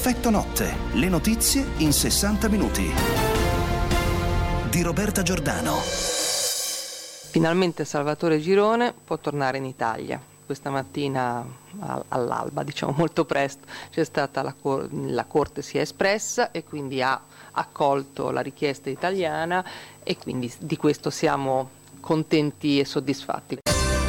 Effetto notte, le notizie in 60 minuti. Di Roberta Giordano. Finalmente Salvatore Girone può tornare in Italia. Questa mattina all'alba, diciamo molto presto, c'è stata la Corte si è espressa e quindi ha accolto la richiesta italiana e quindi di questo siamo contenti e soddisfatti.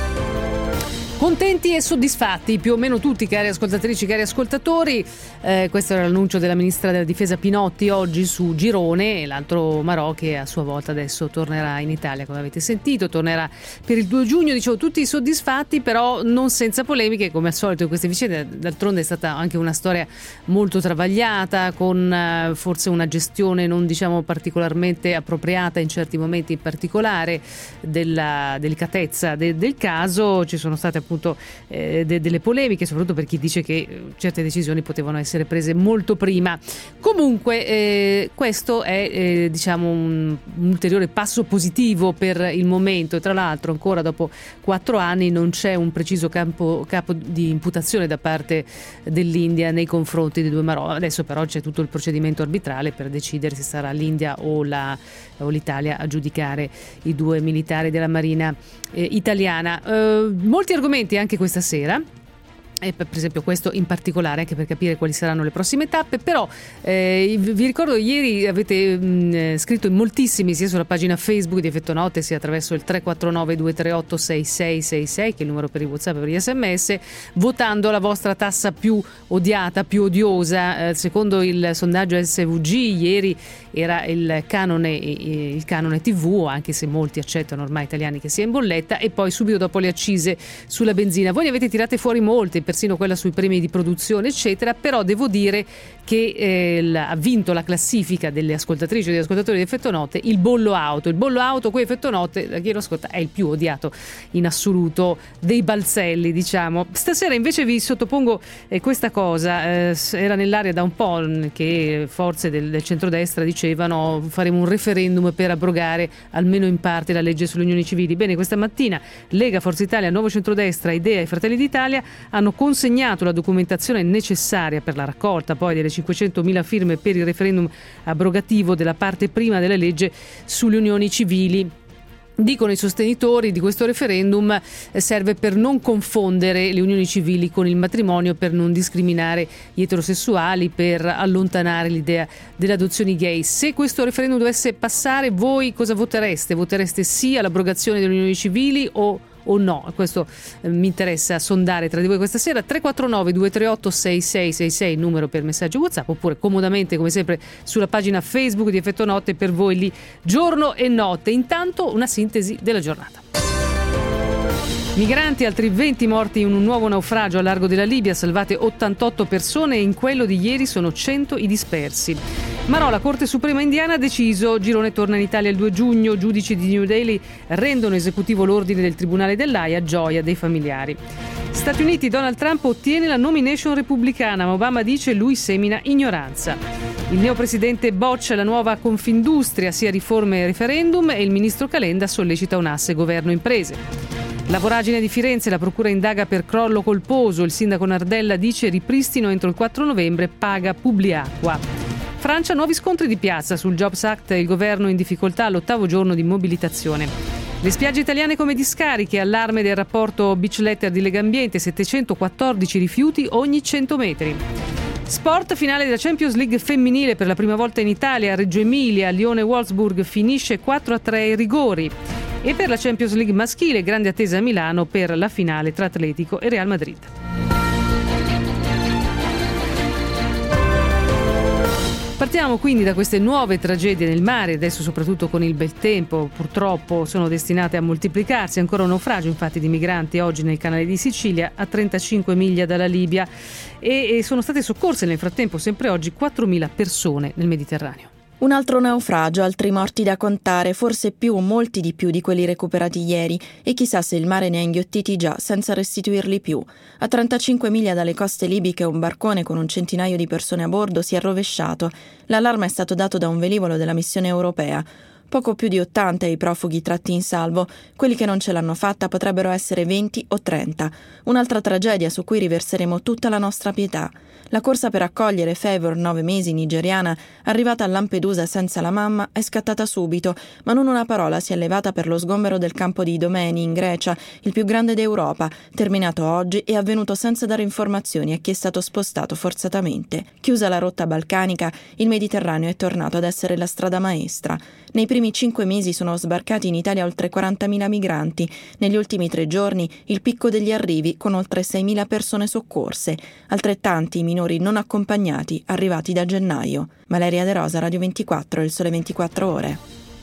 Contenti e soddisfatti, più o meno tutti, cari ascoltatrici, cari ascoltatori. Questo era l'annuncio della Ministra della Difesa Pinotti oggi su Girone, e l'altro Marò che a sua volta adesso tornerà in Italia, come avete sentito, tornerà per il 2 giugno, dicevo tutti soddisfatti, però non senza polemiche, come al solito in queste vicende. D'altronde è stata anche una storia molto travagliata, con forse una gestione non diciamo particolarmente appropriata in certi momenti, in particolare della delicatezza del caso. Ci sono state appunto delle polemiche, soprattutto per chi dice che certe decisioni potevano essere prese molto prima. Comunque questo è diciamo un ulteriore passo positivo per il momento, e tra l'altro ancora dopo 4 anni non c'è un preciso capo di imputazione da parte dell'India nei confronti dei due Marò. Adesso però c'è tutto il procedimento arbitrale per decidere se sarà l'India o l'Italia a giudicare i 2 militari della Marina italiana. Molti argomenti anche questa sera. Per esempio questo in particolare, anche per capire quali saranno le prossime tappe. Però vi ricordo, ieri avete scritto in moltissimi, sia sulla pagina Facebook di Effetto Notte sia attraverso il 349 238 6666, che è il numero per i WhatsApp e per gli SMS, votando la vostra tassa più odiata, più odiosa. Secondo il sondaggio SVG ieri era il canone TV, anche se molti accettano ormai italiani che sia in bolletta, e poi subito dopo le accise sulla benzina. Voi ne avete tirate fuori molte, persino quella sui premi di produzione eccetera, però devo dire che ha vinto la classifica delle ascoltatrici e degli ascoltatori di Effetto Notte il bollo auto qui Effetto Notte, da chi lo ascolta, è il più odiato in assoluto dei balzelli, diciamo. Stasera invece vi sottopongo questa cosa, era nell'aria da un po' che forze del centrodestra dicevano faremo un referendum per abrogare almeno in parte la legge sulle unioni civili. Bene, questa mattina Lega, Forza Italia, Nuovo Centrodestra, Idea e Fratelli d'Italia hanno consegnato la documentazione necessaria per la raccolta poi delle 500.000 firme per il referendum abrogativo della parte prima della legge sulle unioni civili. Dicono i sostenitori di questo referendum serve per non confondere le unioni civili con il matrimonio, per non discriminare gli eterosessuali, per allontanare l'idea delle adozioni gay. Se questo referendum dovesse passare, voi cosa votereste? Votereste sì all'abrogazione delle unioni civili o no? Questo mi interessa sondare tra di voi questa sera. 349 238 6666 il numero per messaggio WhatsApp, oppure comodamente come sempre sulla pagina Facebook di Effetto Notte, per voi lì giorno e notte. Intanto una sintesi della giornata. Migranti, altri 20 morti in un nuovo naufragio a largo della Libia, salvate 88 persone e in quello di ieri sono 100 i dispersi. Marò, la Corte Suprema indiana ha deciso, Girone torna in Italia il 2 giugno, giudici di New Delhi rendono esecutivo l'ordine del Tribunale dell'Aia, gioia dei familiari. Stati Uniti, Donald Trump ottiene la nomination repubblicana, ma Obama dice lui semina ignoranza. Il neopresidente boccia la nuova Confindustria, sia riforme e referendum, e il ministro Calenda sollecita un asse governo-imprese. La voragine di Firenze, la procura indaga per crollo colposo, il sindaco Nardella dice ripristino entro il 4 novembre, paga Publiacqua. Francia, nuovi scontri di piazza sul Jobs Act, il governo in difficoltà all'8° giorno di mobilitazione. Le spiagge italiane come discariche, allarme del rapporto Beach Letter di Legambiente, 714 rifiuti ogni 100 metri. Sport, finale della Champions League femminile per la prima volta in Italia, a Reggio Emilia, Lione-Wolfsburg finisce 4-3 ai rigori. E per la Champions League maschile, grande attesa a Milano per la finale tra Atletico e Real Madrid. Partiamo quindi da queste nuove tragedie nel mare, adesso soprattutto con il bel tempo, purtroppo sono destinate a moltiplicarsi. Ancora un naufragio infatti di migranti oggi nel canale di Sicilia, a 35 miglia dalla Libia, e sono state soccorse nel frattempo sempre oggi 4.000 persone nel Mediterraneo. Un altro naufragio, altri morti da contare, forse molti di più di quelli recuperati ieri, e chissà se il mare ne ha inghiottiti già senza restituirli più. A 35 miglia dalle coste libiche un barcone con un centinaio di persone a bordo si è rovesciato. L'allarme è stato dato da un velivolo della missione europea. Poco più di 80 i profughi tratti in salvo. Quelli che non ce l'hanno fatta potrebbero essere 20 o 30. Un'altra tragedia su cui riverseremo tutta la nostra pietà. La corsa per accogliere Favour, 9 mesi, nigeriana, arrivata a Lampedusa senza la mamma, è scattata subito, ma non una parola si è levata per lo sgombero del campo di Idomeni in Grecia, il più grande d'Europa, terminato oggi e avvenuto senza dare informazioni a chi è stato spostato forzatamente. Chiusa la rotta balcanica, il Mediterraneo è tornato ad essere la strada maestra. Nei primi 5 mesi sono sbarcati in Italia oltre 40.000 migranti. Negli ultimi 3 giorni il picco degli arrivi con oltre 6.000 persone soccorse. Altrettanti i minori non accompagnati arrivati da gennaio. Valeria De Rosa, Radio 24, Il Sole 24 Ore.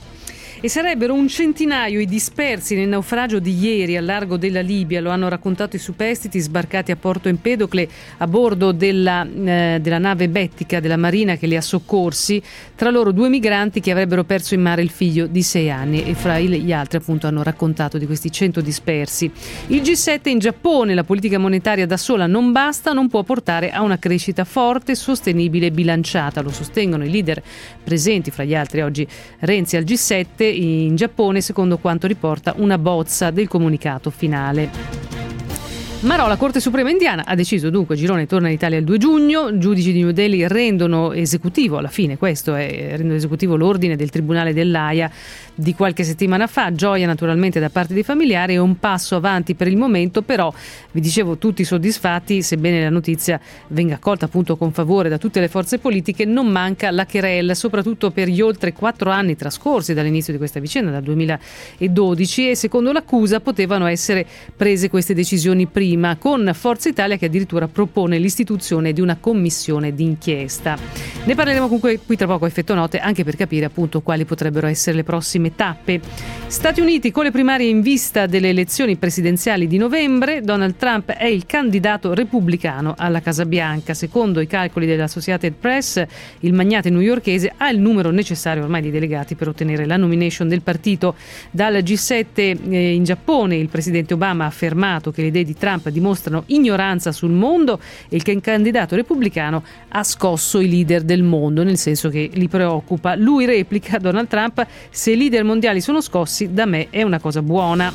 E sarebbero un centinaio i dispersi nel naufragio di ieri al largo della Libia, lo hanno raccontato i superstiti sbarcati a Porto Empedocle a bordo della nave Bettica della Marina che li ha soccorsi, tra loro 2 migranti che avrebbero perso in mare il figlio di 6 anni e fra gli altri appunto hanno raccontato di questi 100 dispersi. Il G7 in Giappone, la politica monetaria da sola non basta, non può portare a una crescita forte, sostenibile e bilanciata, lo sostengono i leader presenti, fra gli altri oggi Renzi al G7 in Giappone, secondo quanto riporta una bozza del comunicato finale. Marò, la Corte Suprema indiana ha deciso dunque Girone torna in Italia il 2 giugno, giudici di New Delhi rendono esecutivo, alla fine questo è, rendono esecutivo l'ordine del Tribunale dell'Aia di qualche settimana fa, gioia naturalmente da parte dei familiari e un passo avanti per il momento, però vi dicevo tutti soddisfatti, sebbene la notizia venga accolta appunto con favore da tutte le forze politiche, non manca la querela, soprattutto per gli oltre 4 anni trascorsi dall'inizio di questa vicenda, dal 2012, e secondo l'accusa potevano essere prese queste decisioni prima, con Forza Italia che addirittura propone l'istituzione di una commissione d'inchiesta. Ne parleremo comunque qui tra poco a Effetto Note, anche per capire appunto quali potrebbero essere le prossime tappe. Stati Uniti, con le primarie in vista delle elezioni presidenziali di novembre, Donald Trump è il candidato repubblicano alla Casa Bianca. Secondo i calcoli dell'Associated Press, il magnate newyorkese ha il numero necessario ormai di delegati per ottenere la nomination del partito. Dal G7 in Giappone il presidente Obama ha affermato che le idee di Trump dimostrano ignoranza sul mondo e che il candidato repubblicano ha scosso i leader del mondo, nel senso che li preoccupa. Lui replica, Donald Trump: se i leader mondiali sono scossi, da me è una cosa buona.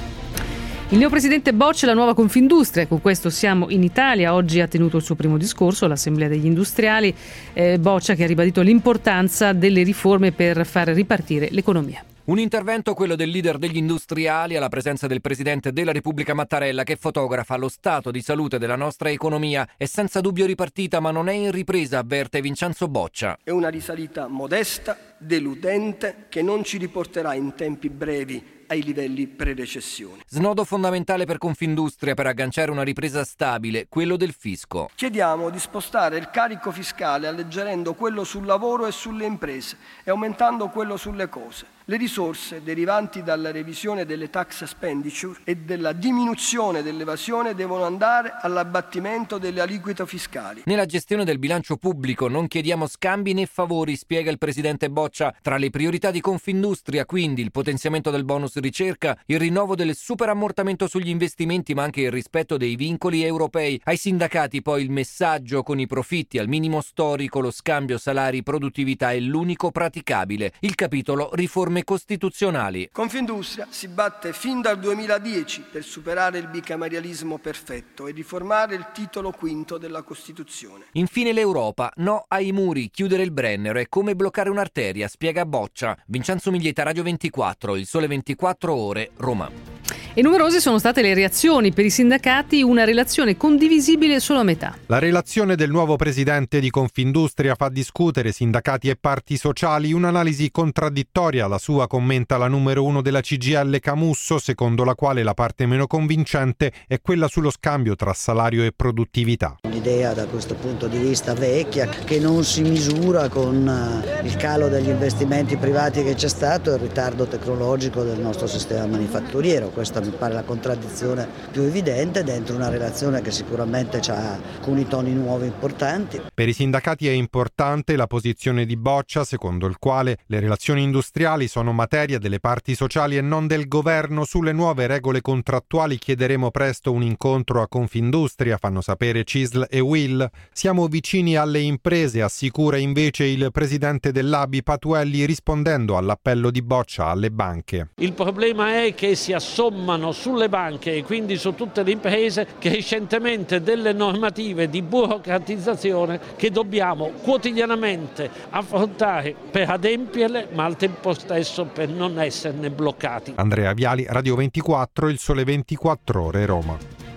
Il neopresidente Boccia, la nuova Confindustria, con questo siamo in Italia, oggi ha tenuto il suo primo discorso all'Assemblea degli Industriali, Boccia che ha ribadito l'importanza delle riforme per far ripartire l'economia. Un intervento, quello del leader degli industriali, alla presenza del Presidente della Repubblica Mattarella, che fotografa lo stato di salute della nostra economia. È senza dubbio ripartita, ma non è in ripresa, avverte Vincenzo Boccia. È una risalita modesta, deludente, che non ci riporterà in tempi brevi ai livelli pre-recessione. Snodo fondamentale per Confindustria per agganciare una ripresa stabile, quello del fisco. Chiediamo di spostare il carico fiscale alleggerendo quello sul lavoro e sulle imprese e aumentando quello sulle cose. Le risorse derivanti dalla revisione delle tax expenditure e della diminuzione dell'evasione devono andare all'abbattimento delle aliquote fiscali. Nella gestione del bilancio pubblico non chiediamo scambi né favori, spiega il presidente Boccia. Tra le priorità di Confindustria, quindi, il potenziamento del bonus ricerca, il rinnovo del superammortamento sugli investimenti, ma anche il rispetto dei vincoli europei. Ai sindacati poi il messaggio: con i profitti al minimo storico, lo scambio salari-produttività è l'unico praticabile. Il capitolo riforme costituzionali. Confindustria si batte fin dal 2010 per superare il bicameralismo perfetto e riformare il titolo V della Costituzione. Infine l'Europa, no ai muri, chiudere il Brennero è come bloccare un'arteria, spiega Boccia. Vincenzo Miglietta, Radio 24, Il Sole 24 Ore, Roma. E numerose sono state le reazioni. Per i sindacati una relazione condivisibile solo a metà. La relazione del nuovo presidente di Confindustria fa discutere sindacati e parti sociali, un'analisi contraddittoria. La sua commenta la numero 1 della CGIL Camusso, secondo la quale la parte meno convincente è quella sullo scambio tra salario e produttività. Un'idea da questo punto di vista vecchia, che non si misura con il calo degli investimenti privati che c'è stato e il ritardo tecnologico del nostro sistema manifatturiero. Questo questa mi pare la contraddizione più evidente dentro una relazione che sicuramente ha alcuni toni nuovi importanti. Per i sindacati è importante la posizione di Boccia, secondo il quale le relazioni industriali sono materia delle parti sociali e non del governo. Sulle nuove regole contrattuali chiederemo presto un incontro a Confindustria, fanno sapere CISL e UIL. Siamo vicini alle imprese, assicura invece il presidente dell'ABI Patuelli, rispondendo all'appello di Boccia alle banche. Il problema è che si assommano sulle banche e quindi su tutte le imprese crescentemente delle normative di burocratizzazione che dobbiamo quotidianamente affrontare per adempierle, ma al tempo stesso per non esserne bloccati. Andrea Viali, Radio 24, Il Sole 24 Ore, Roma.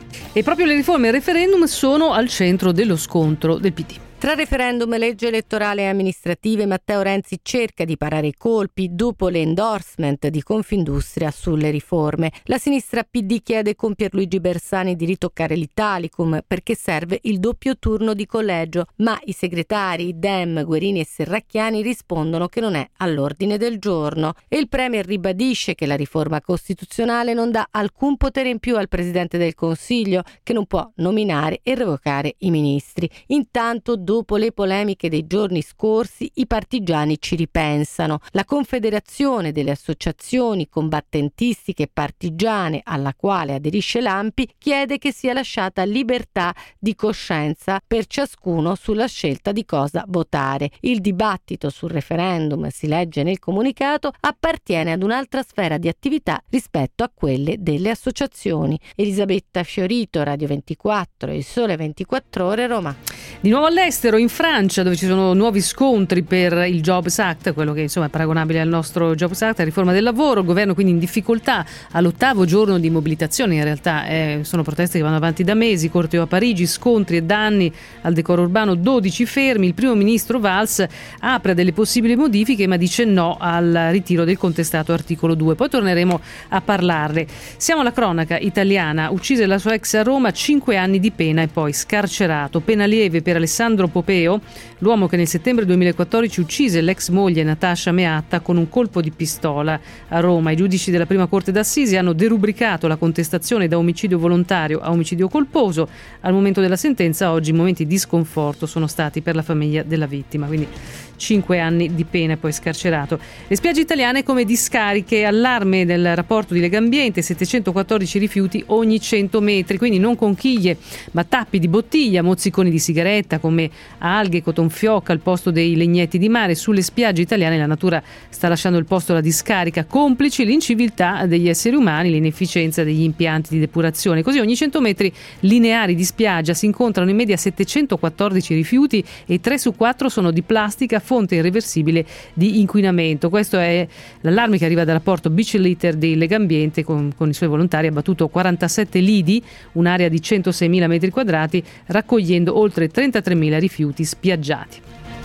E proprio le riforme e il referendum sono al centro dello scontro del PD. Tra referendum, legge elettorale e amministrative, Matteo Renzi cerca di parare i colpi dopo le endorsement di Confindustria sulle riforme. La sinistra PD chiede con Pierluigi Bersani di ritoccare l'Italicum perché serve il doppio turno di collegio, ma i segretari Dem, Guerini e Serracchiani rispondono che non è all'ordine del giorno. E il Premier ribadisce che la riforma costituzionale non dà alcun potere in più al Presidente del Consiglio, che non può nominare e revocare i ministri. Intanto, dopo le polemiche dei giorni scorsi, i partigiani ci ripensano. La Confederazione delle Associazioni Combattentistiche Partigiane, alla quale aderisce l'ANPI, chiede che sia lasciata libertà di coscienza per ciascuno sulla scelta di cosa votare. Il dibattito sul referendum, si legge nel comunicato, appartiene ad un'altra sfera di attività rispetto a quelle delle associazioni. Elisabetta Fiorito, Radio 24, Il Sole 24 Ore, Roma. Di nuovo all'estero, in Francia, dove ci sono nuovi scontri per il Jobs Act, quello che insomma è paragonabile al nostro Jobs Act, la riforma del lavoro. Il governo quindi in difficoltà all'8° giorno di mobilitazione. In realtà sono proteste che vanno avanti da mesi, corteo a Parigi, scontri e danni al decoro urbano, 12 fermi. Il primo ministro Valls apre a delle possibili modifiche ma dice no al ritiro del contestato articolo 2. Poi torneremo a parlarne. Siamo alla cronaca italiana. Uccise la sua ex a Roma, 5 anni di pena e poi scarcerato. Pena lieve per Alessandro Popeo, l'uomo che nel settembre 2014 uccise l'ex moglie Natascia Meatta con un colpo di pistola a Roma. I giudici della prima corte d'assise hanno derubricato la contestazione da omicidio volontario a omicidio colposo. Al momento della sentenza oggi momenti di sconforto sono stati per la famiglia della vittima, quindi 5 anni di pena e poi scarcerato. Le spiagge italiane come discariche, allarme del rapporto di Legambiente, 714 rifiuti ogni 100 metri, quindi non conchiglie ma tappi di bottiglia, mozziconi di sigaretta come alghe, cotonfiocca al posto dei legnetti di mare. Sulle spiagge italiane la natura sta lasciando il posto alla discarica, complici l'inciviltà degli esseri umani, l'inefficienza degli impianti di depurazione. Così ogni 100 metri lineari di spiaggia si incontrano in media 714 rifiuti e 3 su 4 sono di plastica, fonte irreversibile di inquinamento. Questo è l'allarme che arriva dal rapporto Beach Litter di Legambiente. Con i suoi volontari ha abbattuto 47 lidi, un'area di 106.000 metri quadrati, raccogliendo oltre 33.000 rifiuti spiaggiati.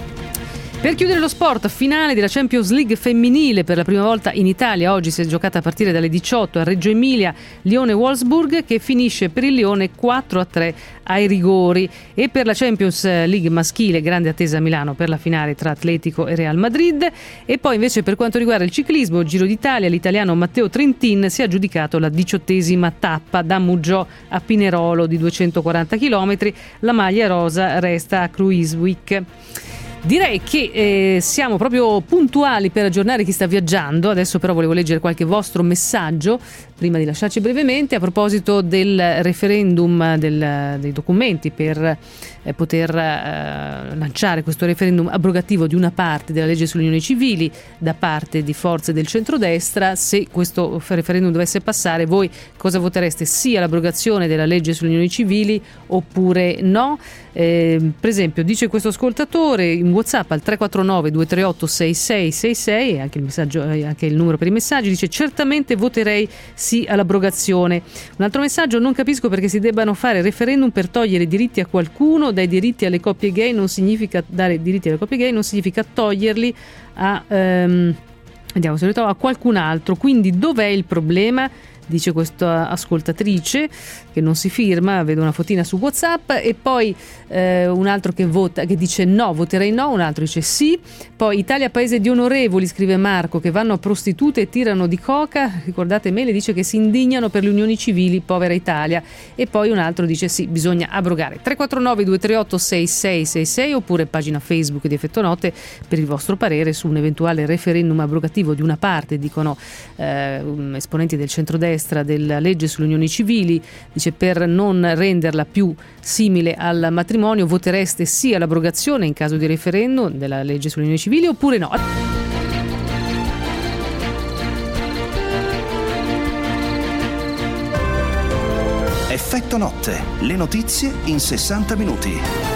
Per chiudere lo sport, finale della Champions League femminile per la prima volta in Italia. Oggi si è giocata a partire dalle 18 a Reggio Emilia, Lione-Wolfsburg, che finisce per il Lione 4-3 ai rigori. E per la Champions League maschile, grande attesa a Milano per la finale tra Atletico e Real Madrid. E poi invece per quanto riguarda il ciclismo, Giro d'Italia, l'italiano Matteo Trentin si è aggiudicato la 18ª tappa da Mugello a Pinerolo di 240 km. La maglia rosa resta a Kruijswijk. Direi che siamo proprio puntuali per aggiornare chi sta viaggiando. Adesso però volevo leggere qualche vostro messaggio prima di lasciarci brevemente a proposito del referendum, dei documenti per poter lanciare questo referendum abrogativo di una parte della legge sulle unioni civili da parte di forze del centrodestra. Se questo referendum dovesse passare, voi cosa votereste? Sì all'abrogazione della legge sulle unioni civili oppure no? Per esempio dice questo ascoltatore in WhatsApp al 349 238 6666, e anche il messaggio, anche il numero per i messaggi, dice certamente voterei sì all'abrogazione. Un altro messaggio: non capisco perché si debbano fare referendum per togliere diritti a qualcuno. Dai diritti alle coppie gay non significa dare diritti alle coppie gay, non significa toglierli Vediamo se lo ritrova qualcun altro. Quindi dov'è il problema? Dice questa ascoltatrice che non si firma, vedo una fotina su WhatsApp, e poi un altro che vota, che dice no, voterei no, un altro dice sì. Poi Italia paese di onorevoli, scrive Marco, che vanno a prostitute e tirano di coca. Ricordate Mele, dice che si indignano per le unioni civili, povera Italia. E poi un altro dice sì, bisogna abrogare. 349 238 6666 oppure pagina Facebook di Effetto Notte per il vostro parere su un eventuale referendum abrogativo di una parte, dicono esponenti del centrodestra, della legge sulle unioni civili. Dice per non renderla più simile al matrimonio votereste sì all'abrogazione in caso di referendum della legge sulle unioni civili oppure no? Effetto Notte, le notizie in 60 minuti.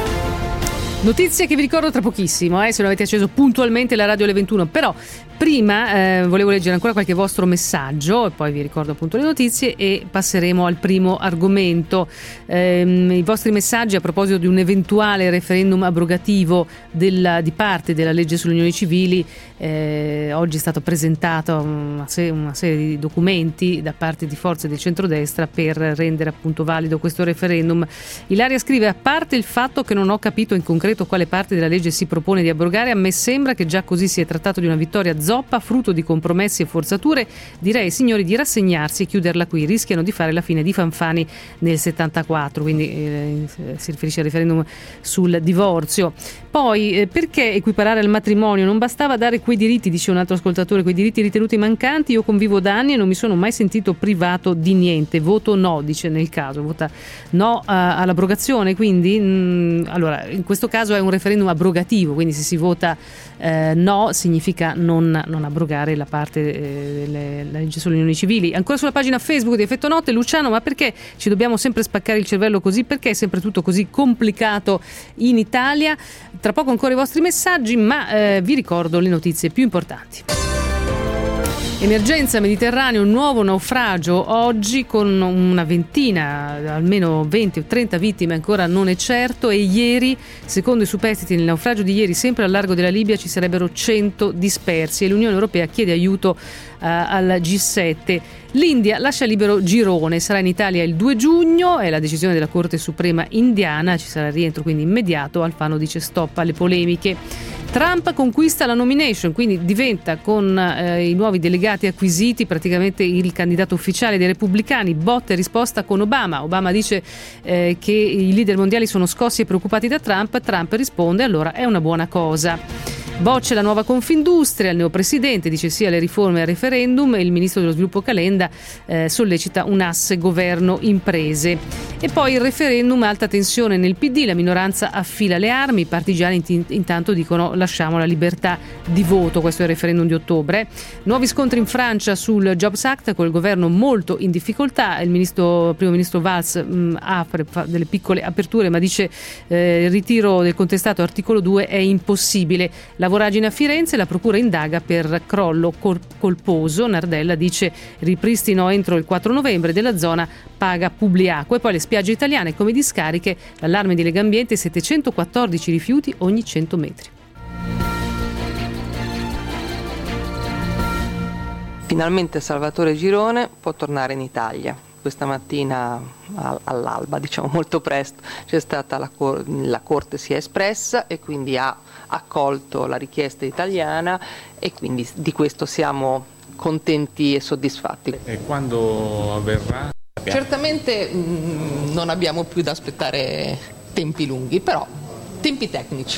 Notizie che vi ricordo tra pochissimo, se non avete acceso puntualmente la radio alle 21, però prima volevo leggere ancora qualche vostro messaggio e poi vi ricordo appunto le notizie e passeremo al primo argomento. I vostri messaggi a proposito di un eventuale referendum abrogativo di parte della legge sulle unioni civili. Oggi è stato presentato una serie di documenti da parte di forze del centrodestra per rendere appunto valido questo referendum. Ilaria scrive: a parte il fatto che non ho capito in concreto quale parte della legge si propone di abrogare, a me sembra che già così si è trattato di una vittoria zoppa, frutto di compromessi e forzature. Direi ai signori di rassegnarsi e chiuderla qui, rischiano di fare la fine di Fanfani nel 74, quindi si riferisce al referendum sul divorzio. Poi perché equiparare al matrimonio? Non bastava dare quei diritti, dice un altro ascoltatore, quei diritti ritenuti mancanti. Io convivo da anni e non mi sono mai sentito privato di niente. Voto no, dice nel caso, vota no all'abrogazione. Quindi allora in questo caso è un referendum abrogativo, quindi se si vota no significa non abrogare la parte della legge sulle unioni civili. Ancora sulla pagina Facebook di Effetto Notte, Luciano: ma perché ci dobbiamo sempre spaccare il cervello così? Perché è sempre tutto così complicato in Italia? Tra poco ancora i vostri messaggi, ma vi ricordo le notizie più importanti. Emergenza Mediterraneo, un nuovo naufragio oggi con una ventina, almeno 20 o 30 vittime, ancora non è certo, e ieri, secondo i superstiti, nel naufragio di ieri sempre al largo della Libia ci sarebbero 100 dispersi e l'Unione Europea chiede aiuto al G7. L'India lascia libero Girone, sarà in Italia il 2 giugno, è la decisione della Corte Suprema indiana, ci sarà il rientro quindi immediato. Alfano dice stop alle polemiche. Trump conquista la nomination, quindi diventa con i nuovi delegati acquisiti praticamente il candidato ufficiale dei repubblicani. Botta e risposta con Obama. Obama dice che i leader mondiali sono scossi e preoccupati da Trump. Trump risponde: allora è una buona cosa. Boccia la nuova Confindustria, il neopresidente dice sì alle riforme e al referendum e il ministro dello sviluppo Calenda sollecita un asse governo imprese. E poi il referendum, alta tensione nel PD, la minoranza affila le armi, i partigiani intanto dicono lasciamo la libertà di voto. Questo è il referendum di ottobre. Nuovi scontri in Francia sul Jobs Act con il governo molto in difficoltà. Il primo ministro Valls fa delle piccole aperture ma dice il ritiro del contestato articolo 2 è impossibile. La voragine a Firenze, la procura indaga per crollo colposo. Nardella dice ripristino entro il 4 novembre della zona, paga Publiacqua. E poi le spiagge italiane come discariche, l'allarme di Legambiente, 714 rifiuti ogni 100 metri. Finalmente Salvatore Girone può tornare in Italia. Questa mattina all'alba, diciamo molto presto, c'è stata la Corte si è espressa e quindi ha accolto la richiesta italiana e quindi di questo siamo contenti e soddisfatti. E quando avverrà? Certamente non abbiamo più da aspettare tempi lunghi, però tempi tecnici.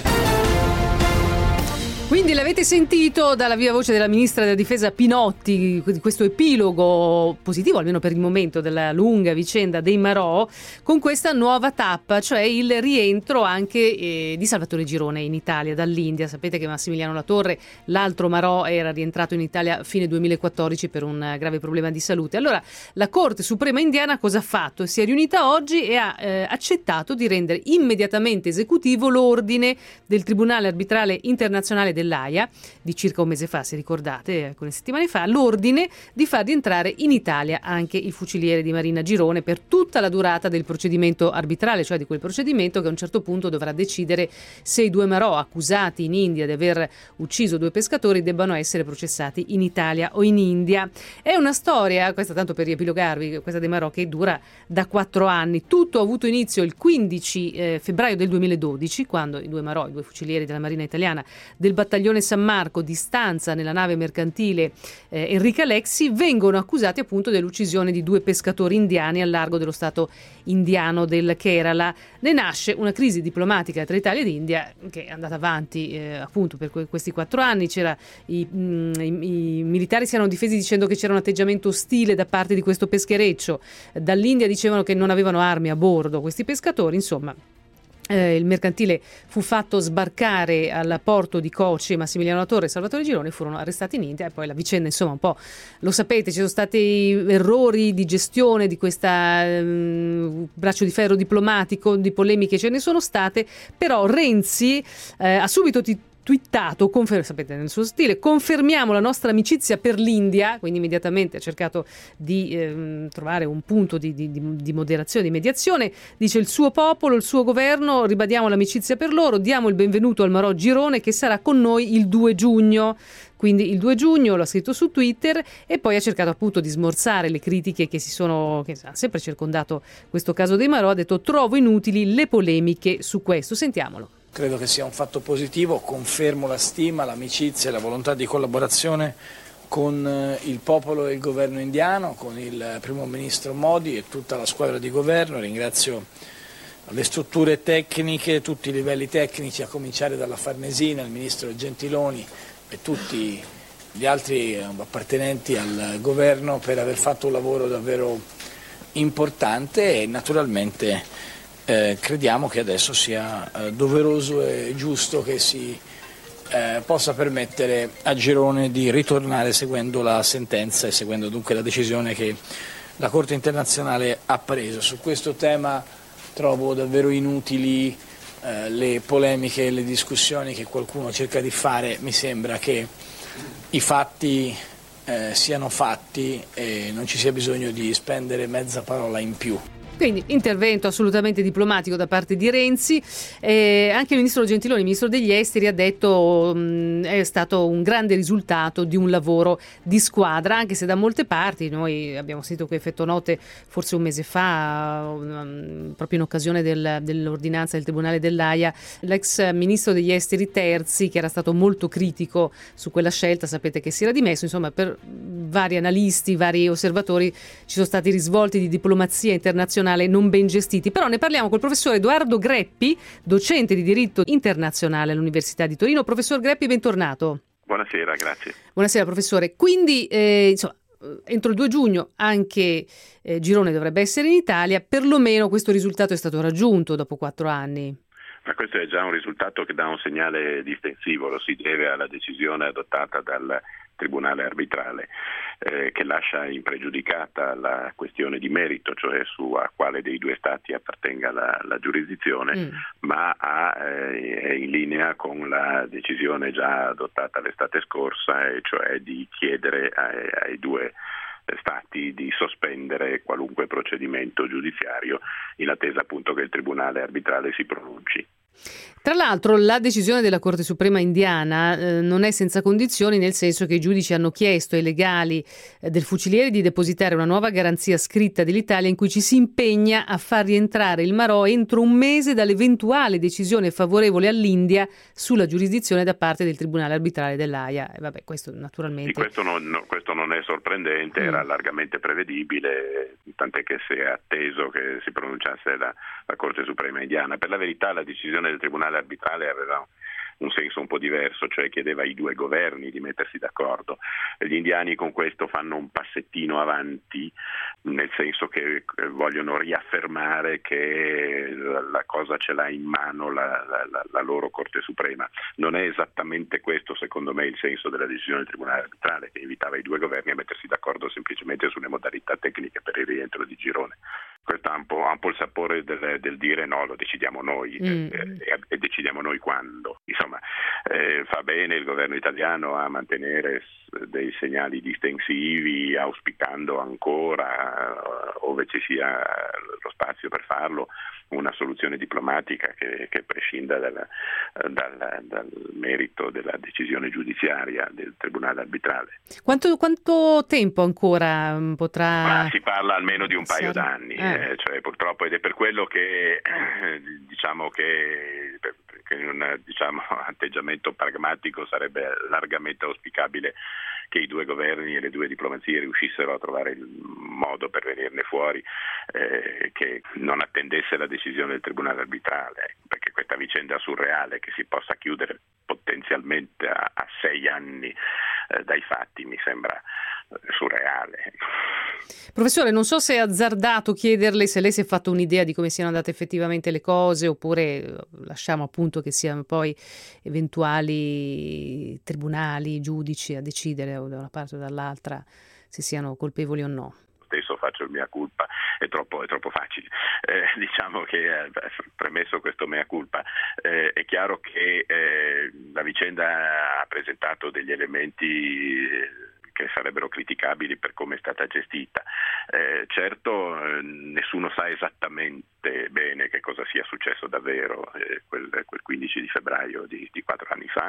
Quindi l'avete sentito dalla viva voce della ministra della difesa Pinotti, questo epilogo positivo almeno per il momento della lunga vicenda dei Marò, con questa nuova tappa, cioè il rientro anche di Salvatore Girone in Italia dall'India. Sapete che Massimiliano Latorre, l'altro Marò, era rientrato in Italia a fine 2014 per un grave problema di salute. Allora la Corte Suprema indiana cosa ha fatto? Si è riunita oggi e ha accettato di rendere immediatamente esecutivo l'ordine del Tribunale Arbitrale Internazionale dell'Aia di circa un mese fa, se ricordate, alcune settimane fa, l'ordine di far rientrare in Italia anche il fuciliere di Marina Girone per tutta la durata del procedimento arbitrale, cioè di quel procedimento che a un certo punto dovrà decidere se i 2 marò accusati in India di aver ucciso 2 pescatori debbano essere processati in Italia o in India. È una storia, questa tanto per riepilogarvi, questa dei marò, che dura da 4 anni. Tutto ha avuto inizio il 15 febbraio del 2012, quando i 2 marò, i 2 fucilieri della Marina Italiana del battaglione San Marco, di stanza nella nave mercantile Enrica Lexi, vengono accusati appunto dell'uccisione di 2 pescatori indiani al largo dello stato indiano del Kerala. Ne nasce una crisi diplomatica tra Italia ed India che è andata avanti appunto per questi 4 anni. I militari si erano difesi dicendo che c'era un atteggiamento ostile da parte di questo peschereccio, dall'India dicevano che non avevano armi a bordo questi pescatori, insomma. Il mercantile fu fatto sbarcare al porto di Kochi, Massimiliano Latorre e Salvatore Girone furono arrestati in India, e poi la vicenda, insomma, un po' lo sapete, ci sono stati errori di gestione di questa braccio di ferro diplomatico, di polemiche ce ne sono state, però Renzi ha subito twittato, sapete, nel suo stile, confermiamo la nostra amicizia per l'India, quindi immediatamente ha cercato di trovare un punto di moderazione, di mediazione, dice il suo popolo, il suo governo, ribadiamo l'amicizia per loro, diamo il benvenuto al Marò Girone che sarà con noi il 2 giugno. Quindi il 2 giugno lo ha scritto su Twitter e poi ha cercato appunto di smorzare le critiche che hanno sempre circondato questo caso dei Marò. Ha detto: trovo inutili le polemiche su questo. Sentiamolo. Credo che sia un fatto positivo, confermo la stima, l'amicizia e la volontà di collaborazione con il popolo e il governo indiano, con il primo ministro Modi e tutta la squadra di governo. Ringrazio le strutture tecniche, tutti i livelli tecnici, a cominciare dalla Farnesina, il ministro Gentiloni e tutti gli altri appartenenti al governo per aver fatto un lavoro davvero importante, e naturalmente crediamo che adesso sia doveroso e giusto che si possa permettere a Girone di ritornare seguendo la sentenza e seguendo dunque la decisione che la Corte internazionale ha preso. Su questo tema trovo davvero inutili le polemiche e le discussioni che qualcuno cerca di fare. Mi sembra che i fatti siano fatti e non ci sia bisogno di spendere mezza parola in più. Quindi intervento assolutamente diplomatico da parte di Renzi. Anche il ministro Gentiloni, il ministro degli esteri, ha detto è stato un grande risultato di un lavoro di squadra, anche se da molte parti, noi abbiamo sentito che effettuò note forse un mese fa, proprio in occasione dell'ordinanza del Tribunale dell'Aia, l'ex ministro degli esteri Terzi, che era stato molto critico su quella scelta, sapete che si era dimesso. Insomma, per vari analisti, vari osservatori, ci sono stati risvolti di diplomazia internazionale non ben gestiti. Però ne parliamo col professor Edoardo Greppi, docente di diritto internazionale all'Università di Torino. Professor Greppi, bentornato. Buonasera, grazie. Buonasera professore. Quindi insomma, entro il 2 giugno anche Girone dovrebbe essere in Italia, perlomeno questo risultato è stato raggiunto dopo 4 anni. Ma questo è già un risultato che dà un segnale distensivo, lo si deve alla decisione adottata dal Tribunale arbitrale che lascia impregiudicata la questione di merito, cioè su a quale dei 2 stati appartenga la giurisdizione, ma è in linea con la decisione già adottata l'estate scorsa, e cioè di chiedere ai 2 stati di sospendere qualunque procedimento giudiziario in attesa appunto che il Tribunale arbitrale si pronunci. Tra l'altro la decisione della Corte Suprema indiana non è senza condizioni, nel senso che i giudici hanno chiesto ai legali del fuciliere di depositare una nuova garanzia scritta dell'Italia in cui ci si impegna a far rientrare il Marò entro un mese dall'eventuale decisione favorevole all'India sulla giurisdizione da parte del Tribunale arbitrale dell'Aia. Vabbè, questo naturalmente... Questo non è sorprendente, era largamente prevedibile, tant'è che si è atteso che si pronunciasse la Corte Suprema indiana. Per la verità la decisione del Tribunale arbitrale aveva un senso un po' diverso, cioè chiedeva ai 2 governi di mettersi d'accordo. Gli indiani con questo fanno un passettino avanti, nel senso che vogliono riaffermare che la cosa ce l'ha in mano la loro Corte Suprema. Non è esattamente questo, secondo me, il senso della decisione del Tribunale arbitrale, che invitava i 2 governi a mettersi d'accordo semplicemente sulle modalità tecniche per il rientro di Girone. Questo ha un po' il sapore del dire no, lo decidiamo noi e decidiamo noi quando. Insomma, fa bene il governo italiano a mantenere dei segnali distensivi, auspicando ancora, ove ci sia lo spazio per farlo, una soluzione diplomatica che prescinda dal merito della decisione giudiziaria del Tribunale arbitrale. Quanto tempo ancora potrà? Si parla almeno di un paio d'anni, cioè purtroppo, ed è per quello che diciamo che in un atteggiamento pragmatico sarebbe largamente auspicabile che i due governi e le due diplomazie riuscissero a trovare il modo per venirne fuori, che non attendesse la decisione del Tribunale arbitrale, perché questa vicenda surreale che si possa chiudere potenzialmente a 6 anni dai fatti mi sembra surreale. Professore, non so se è azzardato chiederle se lei si è fatto un'idea di come siano andate effettivamente le cose, oppure lasciamo appunto che siano poi eventuali tribunali, giudici a decidere da una parte o dall'altra se siano colpevoli o no. Stesso faccio il mea culpa, è troppo facile. Diciamo che premesso questo mea culpa, è chiaro che la vicenda ha presentato degli elementi che sarebbero criticabili per come è stata gestita. Certo, nessuno sa esattamente bene che cosa sia successo davvero quel 15 di febbraio di 4 anni fa,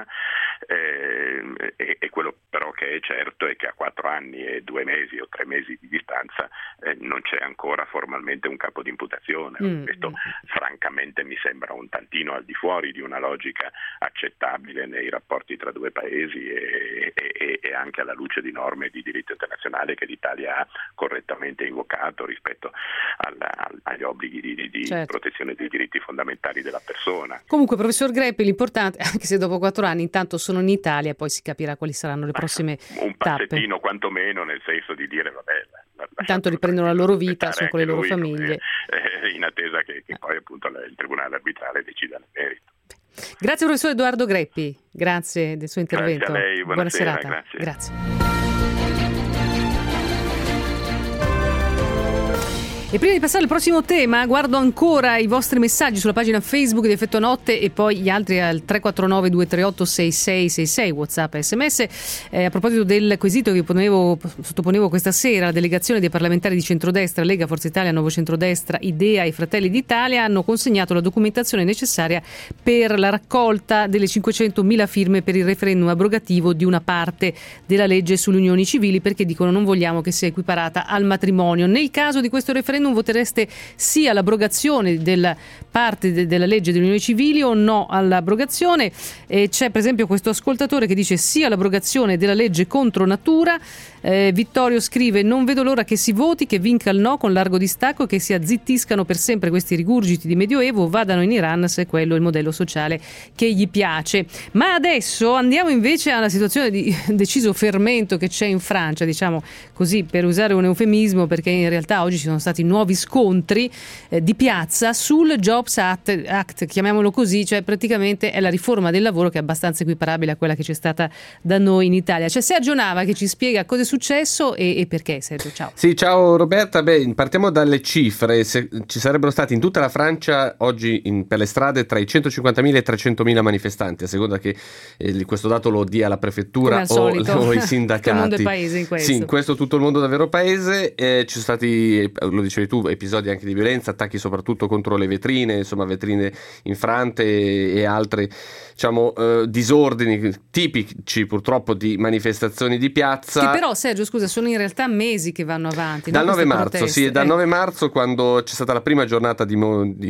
e quello però che è certo è che a 4 anni e 2 mesi o 3 mesi di distanza non c'è ancora formalmente un capo di imputazione. Questo francamente mi sembra un tantino al di fuori di una logica accettabile nei rapporti tra due paesi e anche alla luce di norme di diritto internazionale che l'Italia ha correttamente invocato rispetto agli obblighi di protezione dei diritti fondamentali della persona. Comunque, professor Greppi, l'importante, anche se dopo 4 anni intanto sono in Italia, poi si capirà quali saranno le prossime un passettino quantomeno, nel senso di dire vabbè, intanto riprendono la loro vita, sono con le loro famiglie, in attesa che poi appunto il Tribunale arbitrale decida nel merito. Grazie professor Edoardo Greppi, grazie del suo intervento. Grazie a lei, buona serata. Grazie. E prima di passare al prossimo tema, guardo ancora i vostri messaggi sulla pagina Facebook di Effetto Notte e poi gli altri al 349 238 6666, WhatsApp e SMS. A proposito del quesito che sottoponevo questa sera, la delegazione dei parlamentari di centrodestra, Lega, Forza Italia, Nuovo Centrodestra, Idea e Fratelli d'Italia hanno consegnato la documentazione necessaria per la raccolta delle 500.000 firme per il referendum abrogativo di una parte della legge sulle unioni civili, perché dicono non vogliamo che sia equiparata al matrimonio. Nel caso di questo referendum votereste sì all'abrogazione della parte della legge delle unioni civili o no all'abrogazione? E c'è per esempio questo ascoltatore che dice sì all'abrogazione della legge contro natura. Vittorio scrive: non vedo l'ora che si voti, che vinca il no con largo distacco e che si azzittiscano per sempre questi rigurgiti di medioevo, vadano in Iran se quello è il modello sociale che gli piace. Ma adesso andiamo invece alla situazione di deciso fermento che c'è in Francia, diciamo così per usare un eufemismo, perché in realtà oggi ci sono stati nuovi scontri di piazza sul Jobs Act, chiamiamolo così, cioè praticamente è la riforma del lavoro che è abbastanza equiparabile a quella che c'è stata da noi in Italia. C'è Sergio Nava che ci spiega cosa è successo e perché. Sergio, ciao. Sì, ciao Roberta. Partiamo dalle cifre. Ci sarebbero stati in tutta la Francia oggi per le strade tra i 150.000 e i 300.000 manifestanti, a seconda che questo dato lo dia la prefettura o i sindacati. Tutto il mondo è paese in questo. Sì, in questo tutto il mondo davvero paese. Ci sono stati, lo dicevi tu, episodi anche di violenza, attacchi soprattutto contro le vetrine, insomma vetrine infrante e altri, diciamo, disordini tipici purtroppo di manifestazioni di piazza. Che però, Sergio, scusa, sono in realtà mesi che vanno avanti. Dal 9 marzo, sì, dal 9 marzo, quando c'è stata la prima giornata di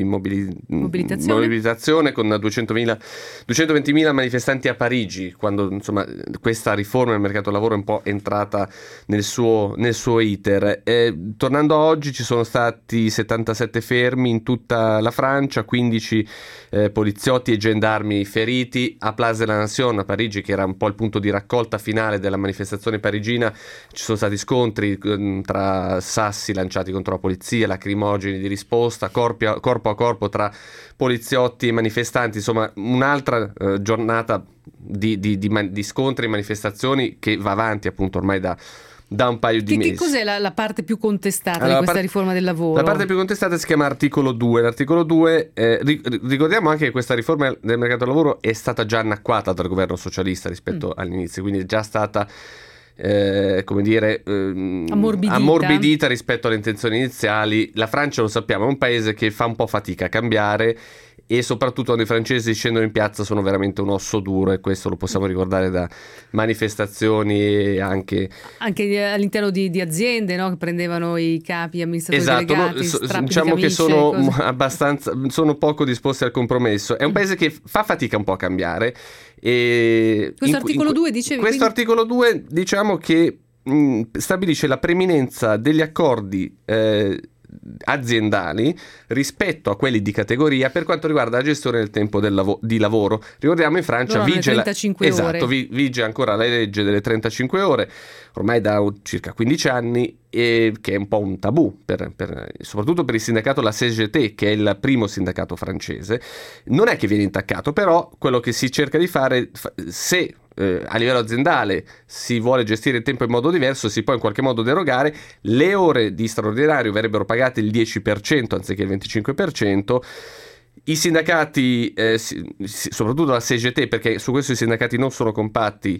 mobilitazione con 220.000 manifestanti a Parigi, quando insomma questa riforma del mercato del lavoro è un po' entrata nel suo iter. Tornando a oggi, ci sono stati 77 fermi in tutta la Francia, 15 poliziotti e gendarmi feriti. A Place de la Nation a Parigi, che era un po' il punto di raccolta finale della manifestazione parigina, ci sono stati scontri tra sassi lanciati contro la polizia, lacrimogeni di risposta, corpo a corpo tra poliziotti e manifestanti. Insomma, un'altra giornata di scontri e manifestazioni che va avanti appunto ormai da da un paio di mesi. Che cos'è la parte più contestata di questa riforma del lavoro? La parte più contestata si chiama articolo 2. L'articolo 2, ricordiamo anche che questa riforma del mercato del lavoro è stata già annacquata dal governo socialista rispetto all'inizio, quindi è già stata ammorbidita rispetto alle intenzioni iniziali. La Francia, lo sappiamo, è un paese che fa un po' fatica a cambiare, e soprattutto quando i francesi scendono in piazza sono veramente un osso duro, e questo lo possiamo ricordare da manifestazioni anche all'interno di aziende, no? Che prendevano i capi amministratori delegati, diciamo che sono poco disposti al compromesso. È un paese che fa fatica un po' a cambiare, e questo articolo 2 dicevi? Questo articolo 2 diciamo che stabilisce la preminenza degli accordi aziendali rispetto a quelli di categoria per quanto riguarda la gestione del tempo di lavoro. Ricordiamo, in Francia vige ancora la legge delle 35 ore ormai da circa 15 anni, che è un po' un tabù soprattutto per il sindacato la CGT, che è il primo sindacato francese. Non è che viene intaccato, però quello che si cerca di fare, se a livello aziendale si vuole gestire il tempo in modo diverso, si può in qualche modo derogare. Le ore di straordinario verrebbero pagate il 10% anziché il 25%. I sindacati, soprattutto la CGT, perché su questo i sindacati non sono compatti,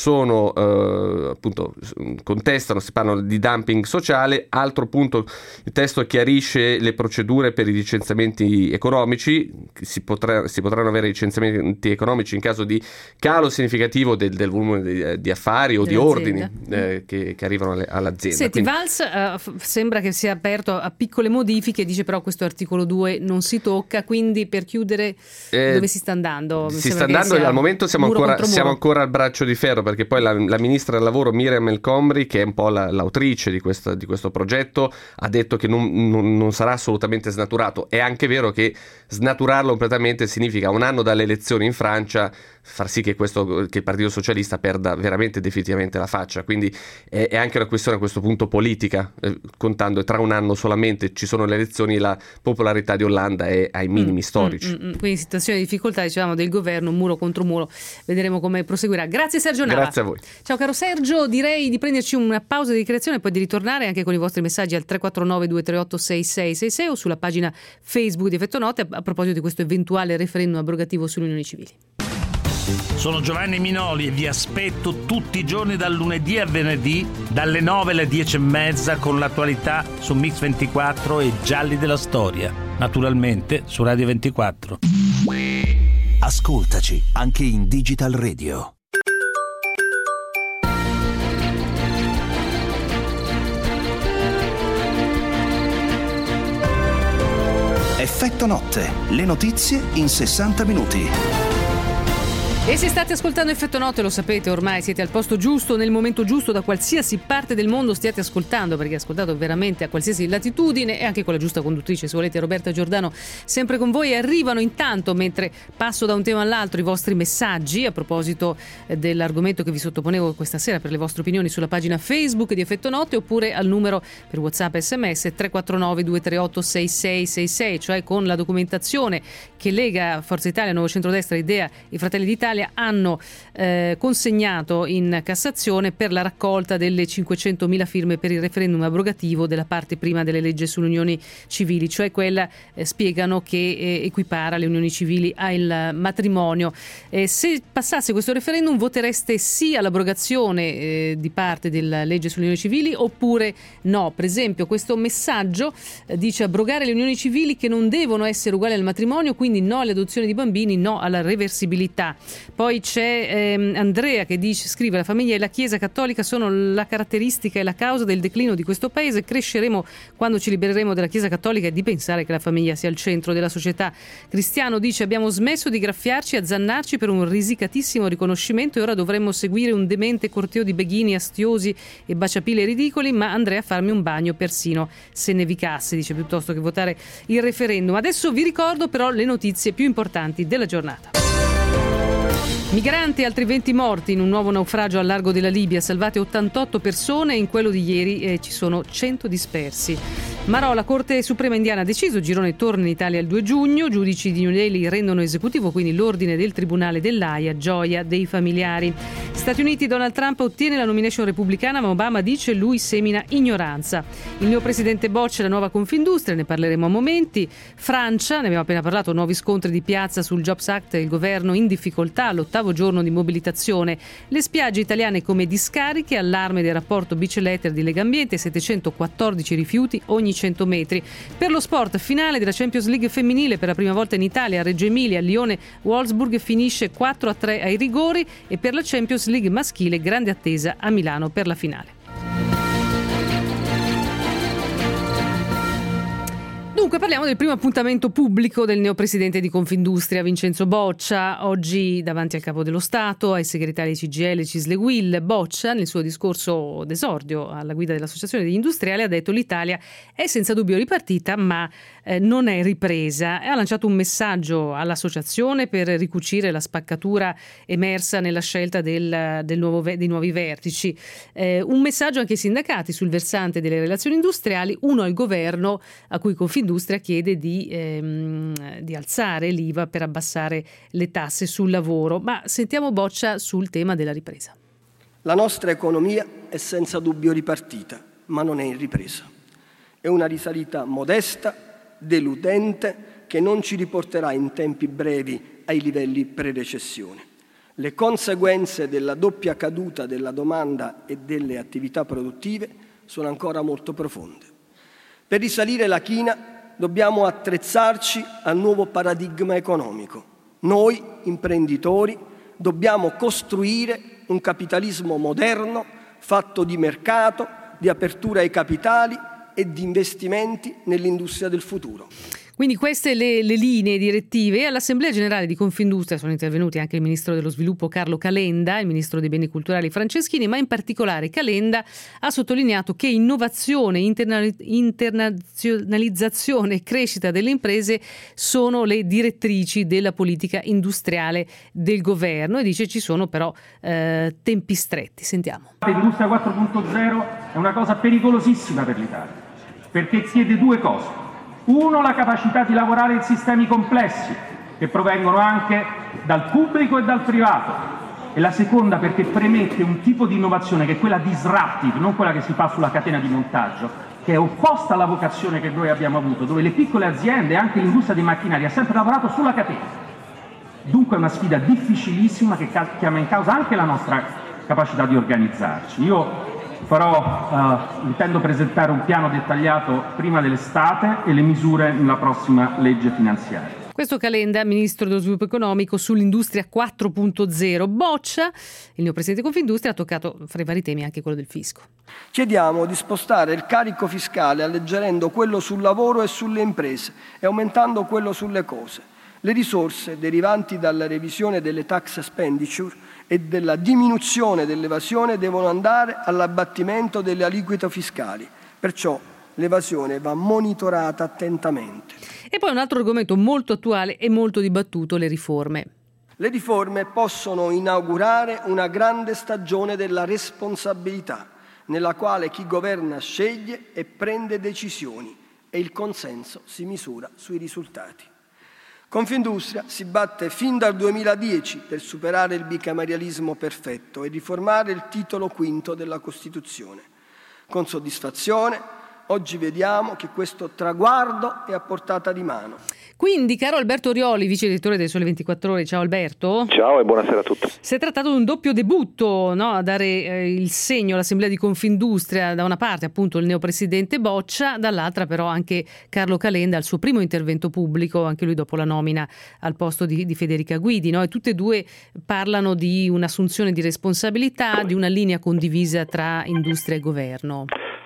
contestano, si parla di dumping sociale. Altro punto, il testo chiarisce le procedure per i licenziamenti economici. Si potranno avere licenziamenti economici in caso di calo significativo del volume di affari o di ordini che arrivano all'azienda. Senti, Valls sembra che sia aperto a piccole modifiche, dice però questo articolo 2 non si tocca, quindi per chiudere dove si sta andando? Al momento siamo ancora al braccio di ferro, perché poi la ministra del lavoro Miriam El Khomri, che è un po' l'autrice di questo progetto, ha detto che non sarà assolutamente snaturato. È anche vero che snaturarlo completamente significa un anno dalle elezioni in Francia far sì che il Partito Socialista perda veramente definitivamente la faccia, quindi è anche una questione a questo punto politica, contando tra un anno solamente ci sono le elezioni, la popolarità di Hollande è ai minimi storici. Quindi situazione di difficoltà, dicevamo, del governo, muro contro muro. Vedremo come proseguirà. Grazie Sergio Nava. Grazie a voi. Ciao caro Sergio, direi di prenderci una pausa di creazione e poi di ritornare anche con i vostri messaggi al 349 238 6666 o sulla pagina Facebook di Effetto Note a proposito di questo eventuale referendum abrogativo sulle unioni civili. Sono Giovanni Minoli e vi aspetto tutti i giorni dal lunedì a venerdì dalle 9 alle 10:30 con l'attualità su Mix 24 e Gialli della Storia, naturalmente su Radio 24. Ascoltaci anche in Digital Radio. Effetto Notte, le notizie in 60 minuti. E se state ascoltando Effetto Notte, lo sapete ormai, siete al posto giusto, nel momento giusto, da qualsiasi parte del mondo stiate ascoltando, perché ascoltato veramente a qualsiasi latitudine, e anche con la giusta conduttrice, se volete, Roberta Giordano, sempre con voi. Arrivano intanto, mentre passo da un tema all'altro, i vostri messaggi a proposito dell'argomento che vi sottoponevo questa sera per le vostre opinioni sulla pagina Facebook di Effetto Notte, oppure al numero per WhatsApp e SMS 349 238 6666, cioè con la documentazione che lega Forza Italia, Nuovo Centrodestra, Idea e Fratelli d'Italia hanno consegnato in Cassazione per la raccolta delle 500.000 firme per il referendum abrogativo della parte prima delle leggi sulle unioni civili, cioè quella, spiegano, che equipara le unioni civili al matrimonio. Se passasse questo referendum, votereste sì all'abrogazione di parte della legge sulle unioni civili oppure no? Per esempio, questo messaggio dice: abrogare le unioni civili che non devono essere uguali al matrimonio, quindi no alle adozioni di bambini, no alla reversibilità. Poi c'è Andrea che scrive: la famiglia e la Chiesa cattolica sono la caratteristica e la causa del declino di questo paese, cresceremo quando ci libereremo della Chiesa cattolica e di pensare che la famiglia sia al centro della società. Cristiano dice: abbiamo smesso di graffiarci e azzannarci per un risicatissimo riconoscimento e ora dovremmo seguire un demente corteo di beghini astiosi e baciapile ridicoli, ma andrei a farmi un bagno persino se nevicasse, dice, piuttosto che votare il referendum. Adesso vi ricordo però le notizie più importanti della giornata. Migranti, altri 20 morti in un nuovo naufragio al largo della Libia, salvate 88 persone e in quello di ieri ci sono 100 dispersi. Marò, la Corte Suprema indiana ha deciso, Girone torna in Italia il 2 giugno, giudici di New Delhi rendono esecutivo quindi l'ordine del Tribunale dell'Aia, gioia dei familiari. Stati Uniti, Donald Trump ottiene la nomination repubblicana, ma Obama dice lui semina ignoranza. Il neopresidente boccia la nuova Confindustria, ne parleremo a momenti. Francia, ne abbiamo appena parlato, nuovi scontri di piazza sul Jobs Act e il governo in difficoltà all'8° giorno di mobilitazione. Le spiagge italiane come discariche, allarme del rapporto Beach-Letter di Legambiente, 714 rifiuti ogni 100 metri. Per lo sport, finale della Champions League femminile per la prima volta in Italia, a Reggio Emilia, Lione-Wolfsburg finisce 4-3 ai rigori, e per la Champions League maschile grande attesa a Milano per la finale. Dunque parliamo del primo appuntamento pubblico del neopresidente di Confindustria Vincenzo Boccia, oggi davanti al Capo dello Stato, ai segretari CGIL, CISL e UIL. Boccia, nel suo discorso d'esordio alla guida dell'Associazione degli Industriali, ha detto: l'Italia è senza dubbio ripartita, ma non è ripresa, e ha lanciato un messaggio all'associazione per ricucire la spaccatura emersa nella scelta dei nuovi vertici. Un messaggio anche ai sindacati sul versante delle relazioni industriali, uno al governo, a cui Confindustria chiede di alzare l'IVA per abbassare le tasse sul lavoro. Ma sentiamo Boccia sul tema della ripresa. La nostra economia è senza dubbio ripartita, ma non è in ripresa. È una risalita modesta, deludente, che non ci riporterà in tempi brevi ai livelli pre-recessione. Le conseguenze della doppia caduta della domanda e delle attività produttive sono ancora molto profonde. Per risalire la china dobbiamo attrezzarci al nuovo paradigma economico. Noi, imprenditori, dobbiamo costruire un capitalismo moderno fatto di mercato, di apertura ai capitali e di investimenti nell'industria del futuro. Quindi queste le linee direttive. All'Assemblea Generale di Confindustria sono intervenuti anche il Ministro dello Sviluppo Carlo Calenda, il Ministro dei Beni Culturali Franceschini, ma in particolare Calenda ha sottolineato che innovazione, internazionalizzazione e crescita delle imprese sono le direttrici della politica industriale del governo, e dice ci sono però tempi stretti. Sentiamo. L'industria 4.0 è una cosa pericolosissima per l'Italia, perché chiede due cose. Uno, la capacità di lavorare in sistemi complessi che provengono anche dal pubblico e dal privato, e la seconda perché premette un tipo di innovazione che è quella disruptive, non quella che si fa sulla catena di montaggio, che è opposta alla vocazione che noi abbiamo avuto, dove le piccole aziende e anche l'industria dei macchinari ha sempre lavorato sulla catena. Dunque è una sfida difficilissima che chiama in causa anche la nostra capacità di organizzarci. Io intendo presentare un piano dettagliato prima dell'estate e le misure nella prossima legge finanziaria. Questo Calenda, Ministro dello Sviluppo Economico, sull'Industria 4.0. Boccia, il neopresidente Confindustria, ha toccato fra i vari temi anche quello del fisco. Chiediamo di spostare il carico fiscale alleggerendo quello sul lavoro e sulle imprese e aumentando quello sulle cose. Le risorse derivanti dalla revisione delle tax expenditure e della diminuzione dell'evasione devono andare all'abbattimento delle aliquote fiscali. Perciò l'evasione va monitorata attentamente. E poi un altro argomento molto attuale e molto dibattuto: le riforme. Le riforme possono inaugurare una grande stagione della responsabilità, nella quale chi governa sceglie e prende decisioni e il consenso si misura sui risultati. Confindustria si batte fin dal 2010 per superare il bicameralismo perfetto e riformare il titolo V della Costituzione. Con soddisfazione, oggi vediamo che questo traguardo è a portata di mano. Quindi, caro Alberto Orioli, vice direttore del Sole 24 Ore, ciao Alberto. Ciao e buonasera a tutti. Si è trattato di un doppio debutto, no? A dare il segno all'Assemblea di Confindustria, da una parte appunto il neopresidente Boccia, dall'altra però anche Carlo Calenda al suo primo intervento pubblico, anche lui dopo la nomina al posto di Federica Guidi, no? E tutte e due parlano di un'assunzione di responsabilità, di una linea condivisa tra industria e governo.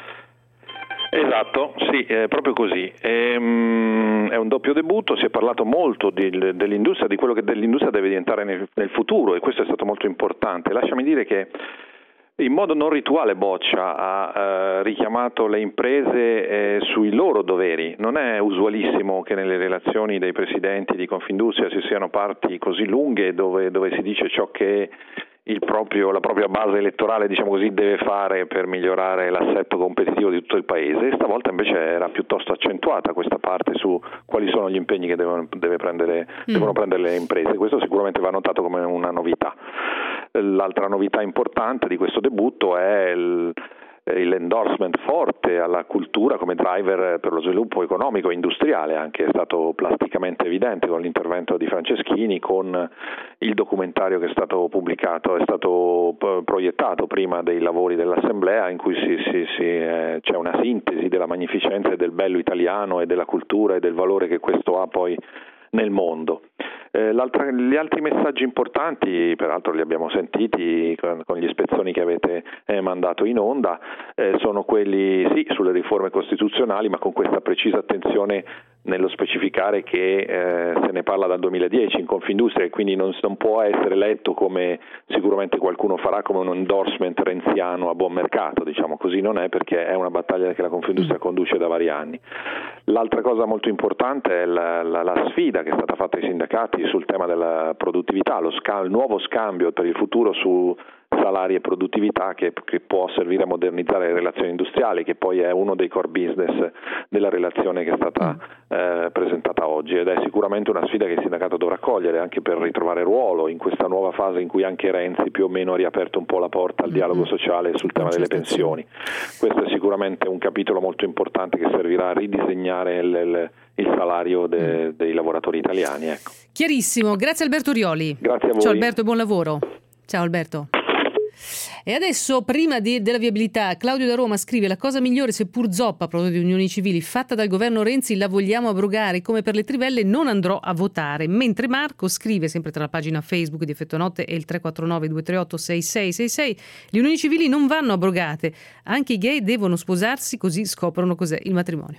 Esatto, sì, è proprio così. È un doppio debutto, si è parlato molto dell'industria, di quello che dell'industria deve diventare nel futuro, e questo è stato molto importante. Lasciami dire che in modo non rituale Boccia ha richiamato le imprese sui loro doveri. Non è usualissimo che nelle relazioni dei presidenti di Confindustria ci siano parti così lunghe dove si dice ciò che la propria base elettorale, diciamo così, deve fare per migliorare l'assetto competitivo di tutto il paese. Stavolta invece era piuttosto accentuata questa parte su quali sono gli impegni che devono prendere le imprese. Questo sicuramente va notato come una novità. L'altra novità importante di questo debutto è l'endorsement forte alla cultura come driver per lo sviluppo economico e industriale, anche è stato plasticamente evidente con l'intervento di Franceschini, con il documentario che è stato pubblicato, è stato proiettato prima dei lavori dell'Assemblea, in cui c'è una sintesi della magnificenza e del bello italiano e della cultura e del valore che questo ha poi nel mondo. Gli altri messaggi importanti, peraltro li abbiamo sentiti con gli spezzoni che avete mandato in onda, sono quelli sì sulle riforme costituzionali, ma con questa precisa attenzione nello specificare che se ne parla dal 2010 in Confindustria e quindi non può essere letto, come sicuramente qualcuno farà, come un endorsement renziano a buon mercato, diciamo così non è, perché è una battaglia che la Confindustria conduce da vari anni. L'altra cosa molto importante è la sfida che è stata fatta ai sindacati sul tema della produttività, il nuovo scambio per il futuro su salari e produttività che può servire a modernizzare le relazioni industriali, che poi è uno dei core business della relazione che è stata presentata oggi, ed è sicuramente una sfida che il sindacato dovrà cogliere anche per ritrovare ruolo in questa nuova fase in cui anche Renzi più o meno ha riaperto un po' la porta al dialogo sociale sul tema delle pensioni. Questo è sicuramente un capitolo molto importante che servirà a ridisegnare il salario dei lavoratori italiani. Ecco. Chiarissimo, grazie Alberto Rioli. Grazie a voi. Ciao Alberto e buon lavoro. Ciao Alberto. E adesso, prima della viabilità, Claudio da Roma scrive: la cosa migliore, seppur zoppa, a proposito di unioni civili, fatta dal governo Renzi, la vogliamo abrogare. Come per le trivelle non andrò a votare. Mentre Marco scrive, sempre tra la pagina Facebook di Effetto Notte e il 349 238 6666, le unioni civili non vanno abrogate, anche i gay devono sposarsi, così scoprono cos'è il matrimonio.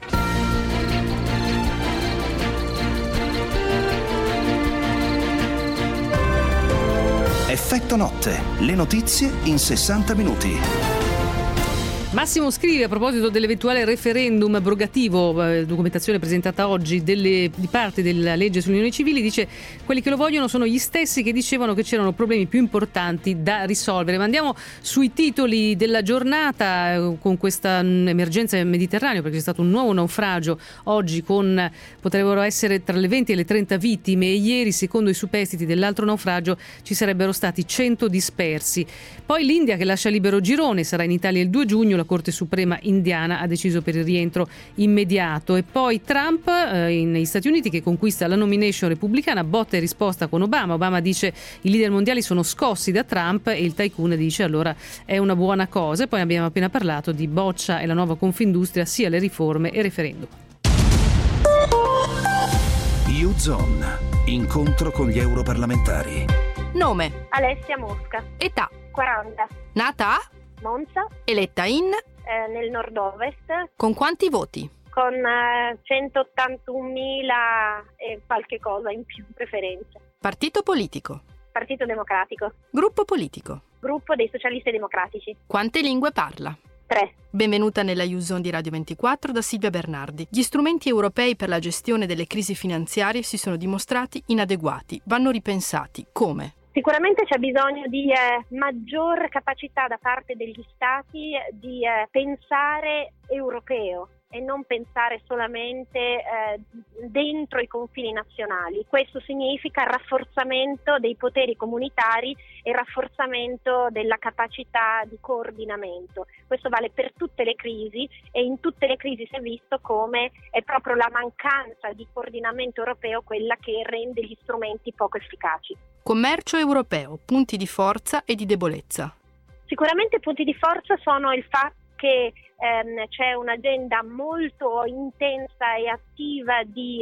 Effetto Notte, le notizie in 60 minuti. Massimo scrive a proposito dell'eventuale referendum abrogativo, documentazione presentata oggi di parte della legge sulle unioni civili, dice: quelli che lo vogliono sono gli stessi che dicevano che c'erano problemi più importanti da risolvere. Ma andiamo sui titoli della giornata con questa emergenza nel Mediterraneo, perché c'è stato un nuovo naufragio oggi potrebbero essere tra le 20 e le 30 vittime, e ieri, secondo i superstiti dell'altro naufragio, ci sarebbero stati 100 dispersi. Poi l'India che lascia libero Girone, sarà in Italia il 2 giugno, la Corte Suprema indiana ha deciso per il rientro immediato. E poi Trump negli Stati Uniti che conquista la nomination repubblicana, botta e risposta con Obama. Obama dice i leader mondiali sono scossi da Trump e il tycoon dice allora è una buona cosa. E poi abbiamo appena parlato di Boccia e la nuova Confindustria, sia le riforme e referendum. U-Zone, incontro con gli europarlamentari. Nome: Alessia Mosca. Età: 40. Nata a Monza. Eletta nel nord-ovest. Con quanti voti? Con 181.000 e qualche cosa in più, preferenze. Partito politico? Partito Democratico. Gruppo politico? Gruppo dei Socialisti Democratici. Quante lingue parla? 3. Benvenuta nella U-Zone di Radio 24 da Silvia Bernardi. Gli strumenti europei per la gestione delle crisi finanziarie si sono dimostrati inadeguati. Vanno ripensati. Come? Sicuramente c'è bisogno di maggior capacità da parte degli Stati di pensare europeo e non pensare solamente dentro i confini nazionali. Questo significa rafforzamento dei poteri comunitari e rafforzamento della capacità di coordinamento. Questo vale per tutte le crisi e in tutte le crisi si è visto come è proprio la mancanza di coordinamento europeo quella che rende gli strumenti poco efficaci. Commercio europeo, punti di forza e di debolezza. Sicuramente punti di forza sono il fatto che c'è un'agenda molto intensa e attiva di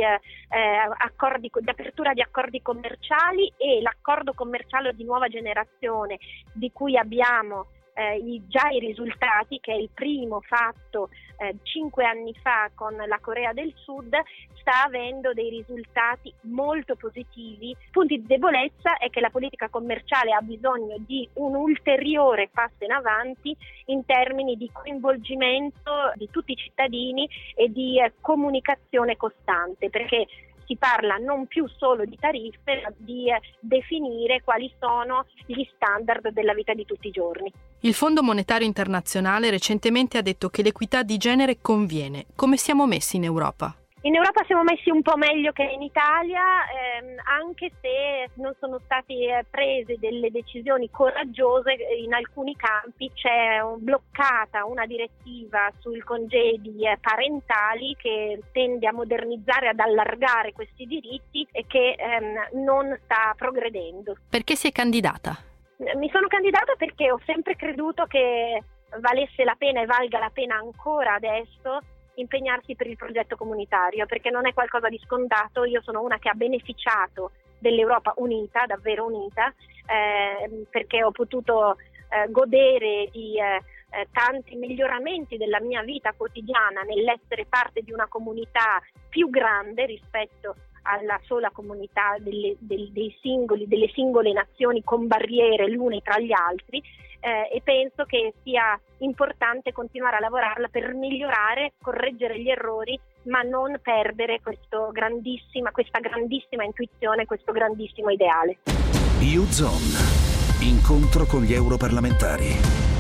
apertura di accordi commerciali, e l'accordo commerciale di nuova generazione di cui abbiamo già i risultati, che è il primo fatto 5 anni fa con la Corea del Sud, sta avendo dei risultati molto positivi. Punti di debolezza è che la politica commerciale ha bisogno di un ulteriore passo in avanti in termini di coinvolgimento di tutti i cittadini e di comunicazione costante, perché si parla non più solo di tariffe, ma di definire quali sono gli standard della vita di tutti i giorni. Il Fondo Monetario Internazionale recentemente ha detto che l'equità di genere conviene. Come siamo messi in Europa? In Europa siamo messi un po' meglio che in Italia, anche se non sono state prese delle decisioni coraggiose in alcuni campi. C'è bloccata una direttiva sui congedi parentali che tende a modernizzare, ad allargare questi diritti e che non sta progredendo. Perché si è candidata? Mi sono candidata perché ho sempre creduto che valesse la pena e valga la pena ancora adesso impegnarsi per il progetto comunitario, perché non è qualcosa di scontato. Io sono una che ha beneficiato dell'Europa unita, davvero unita, perché ho potuto godere di tanti miglioramenti della mia vita quotidiana nell'essere parte di una comunità più grande rispetto alla sola comunità delle singole nazioni con barriere l'une tra gli altri, e penso che sia importante continuare a lavorarla per migliorare, correggere gli errori, ma non perdere questa grandissima intuizione, questo grandissimo ideale. U-Zone, incontro con gli europarlamentari,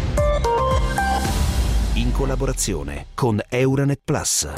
in collaborazione con Euranet Plus.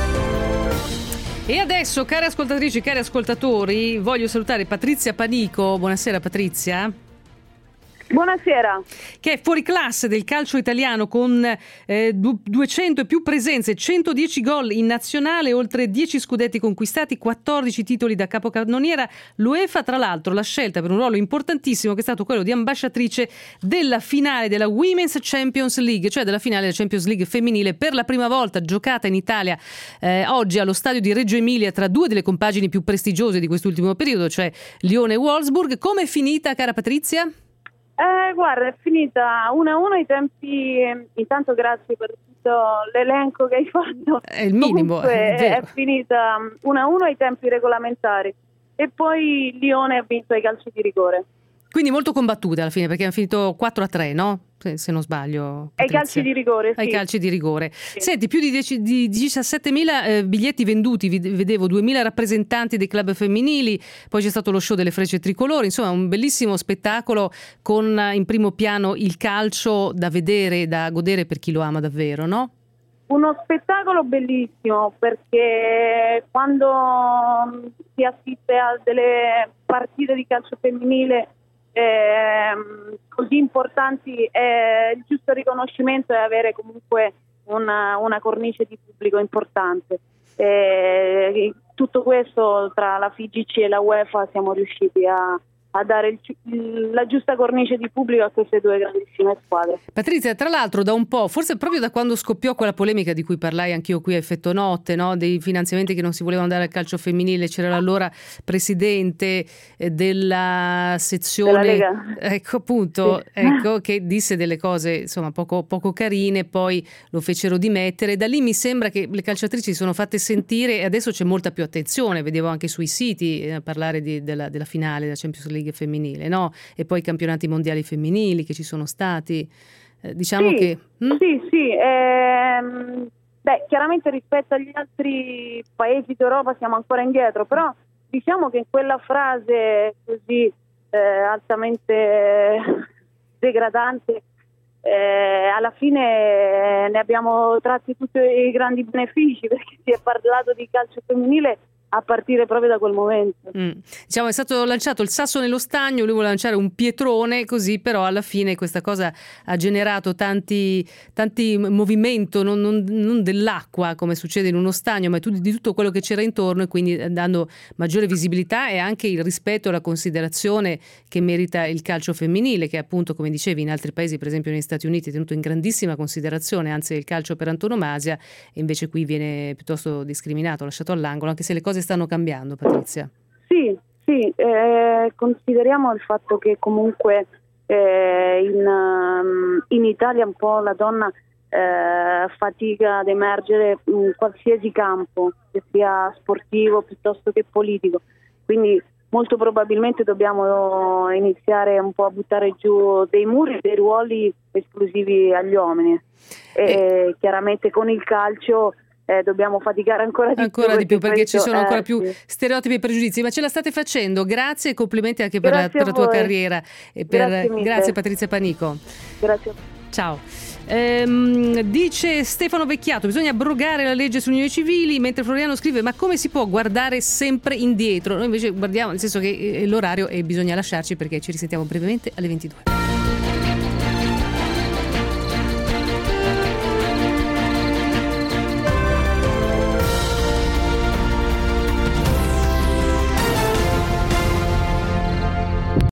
E adesso, cari ascoltatrici, cari ascoltatori, voglio salutare Patrizia Panico. Buonasera Patrizia. Buonasera. Che è fuori classe del calcio italiano con 200 e più presenze, 110 gol in nazionale, oltre 10 scudetti conquistati, 14 titoli da capocannoniera. L'UEFA, tra l'altro, l'ha scelta per un ruolo importantissimo che è stato quello di ambasciatrice della finale della Women's Champions League, cioè della finale della Champions League femminile, per la prima volta giocata in Italia oggi allo stadio di Reggio Emilia tra due delle compagini più prestigiose di quest'ultimo periodo, cioè Lione e Wolfsburg. Come è finita, cara Patrizia? Guarda, è finita 1-1 ai tempi. Intanto grazie per tutto l'elenco che hai fatto. È il minimo. È finita 1-1 ai tempi regolamentari e poi Lione ha vinto ai calci di rigore. Quindi molto combattuta alla fine, perché hanno finito 4-3, no? Se non sbaglio. Ai calci di rigore, sì. Ai calci di rigore. Sì. Senti, più di 17.000 biglietti venduti, vedevo 2.000 rappresentanti dei club femminili, poi c'è stato lo show delle frecce tricolori, insomma un bellissimo spettacolo con in primo piano il calcio da vedere, da godere per chi lo ama davvero, no? Uno spettacolo bellissimo, perché quando si assiste a delle partite di calcio femminile così importanti, il giusto riconoscimento è avere comunque una cornice di pubblico importante. Tutto questo tra la FIGC e la UEFA siamo riusciti a dare la giusta cornice di pubblico a queste due grandissime squadre. Patrizia, tra l'altro da un po', forse proprio da quando scoppiò quella polemica di cui parlai anch'io qui a Effetto Notte, no? Dei finanziamenti che non si volevano dare al calcio femminile, c'era l'allora presidente della sezione della Lega. Ecco appunto, sì. Ecco, che disse delle cose insomma poco carine, poi lo fecero dimettere. Da lì mi sembra che le calciatrici si sono fatte sentire e adesso c'è molta più attenzione, vedevo anche sui siti parlare della finale della Champions League femminile, no? E poi i campionati mondiali femminili che ci sono stati, diciamo sì, che sì. Chiaramente rispetto agli altri paesi d'Europa siamo ancora indietro, però diciamo che in quella frase così altamente degradante alla fine ne abbiamo tratti tutti i grandi benefici, perché si è parlato di calcio femminile a partire proprio da quel momento. Diciamo è stato lanciato il sasso nello stagno, lui vuole lanciare un pietrone così, però alla fine questa cosa ha generato tanti movimento, non dell'acqua come succede in uno stagno, ma di tutto quello che c'era intorno, e quindi dando maggiore visibilità e anche il rispetto e la considerazione che merita il calcio femminile, che appunto, come dicevi, in altri paesi, per esempio negli Stati Uniti, è tenuto in grandissima considerazione, anzi è il calcio per antonomasia, e invece qui viene piuttosto discriminato, lasciato all'angolo, anche se le cose stanno cambiando, Patrizia. Sì, consideriamo il fatto che comunque in Italia un po' la donna fatica ad emergere in qualsiasi campo, che sia sportivo piuttosto che politico, quindi molto probabilmente dobbiamo iniziare un po' a buttare giù dei muri e dei ruoli esclusivi agli uomini, e chiaramente con il calcio dobbiamo faticare ancora di più perché ci sono ancora più stereotipi e pregiudizi, ma ce la state facendo. Grazie e complimenti anche per la tua carriera. Grazie Patrizia Panico. Grazie. Ciao. Dice Stefano Vecchiato, bisogna abrogare la legge sulle unioni civili, mentre Floriano scrive: ma come si può guardare sempre indietro? Noi invece guardiamo, nel senso che l'orario e bisogna lasciarci, perché ci risentiamo brevemente alle 22.